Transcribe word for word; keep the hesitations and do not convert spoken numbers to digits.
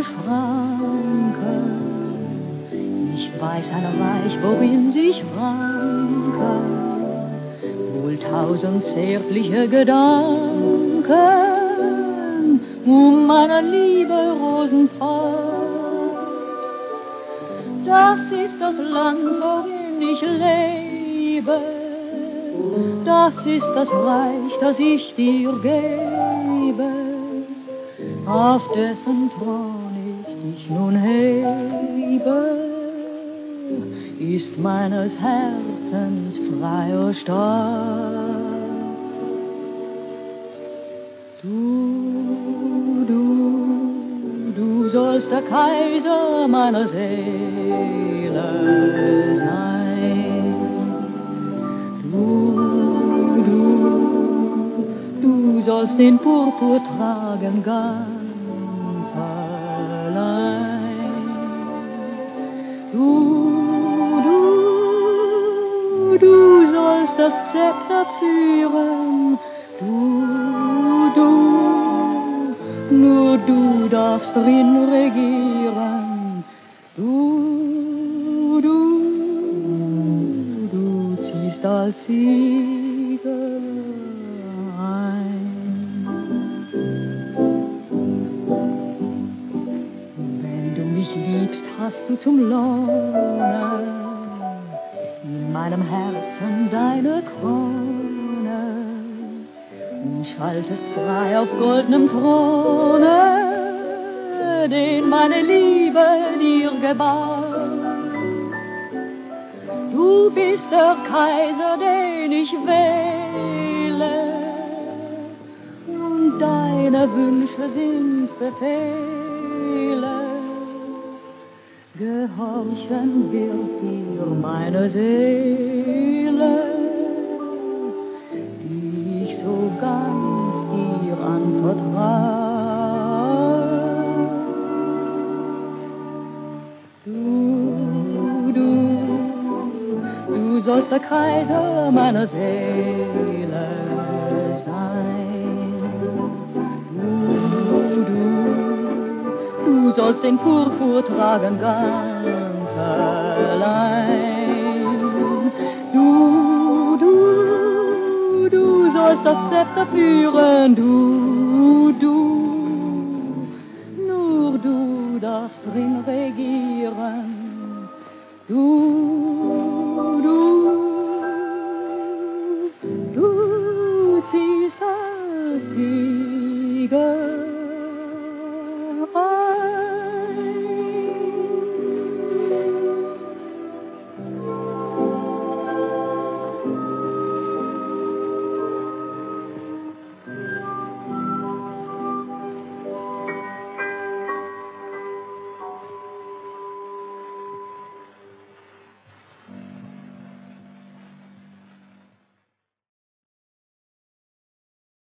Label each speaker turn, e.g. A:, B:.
A: Schranke. Ich weiß ein Reich, worin sich ranken wohl tausend zärtliche Gedanken um meine liebe Rosenpfad. Das ist das Land, worin ich lebe, das ist das Reich, das ich dir gebe, auf dessen Thron ich dich nun hebe, ist meines Herzens freier Stadt. Du, du, du sollst der Kaiser meiner Seele sein. Du, du, du sollst den Purpur tragen ganz allein. Du, du sollst das Zepter führen, du, du, nur du darfst drin regieren, du, du, du ziehst als Sieger ein. Wenn du mich liebst, hast du zum Lohne in meinem Herzen deine Krone und schaltest frei auf goldenem Throne, den meine Liebe dir gebar. Du bist der Kaiser, den ich wähle, und deine Wünsche sind Befehle. Gehorchen wird dir meine Seele, die ich so ganz dir anvertraue. Du, du, du sollst der Kaiser meiner Seele sein. Du, du, du sollst den Purpur tragen ganz allein. Du, du, du sollst das Zepter führen, du, du, nur du darfst drin regieren. Du,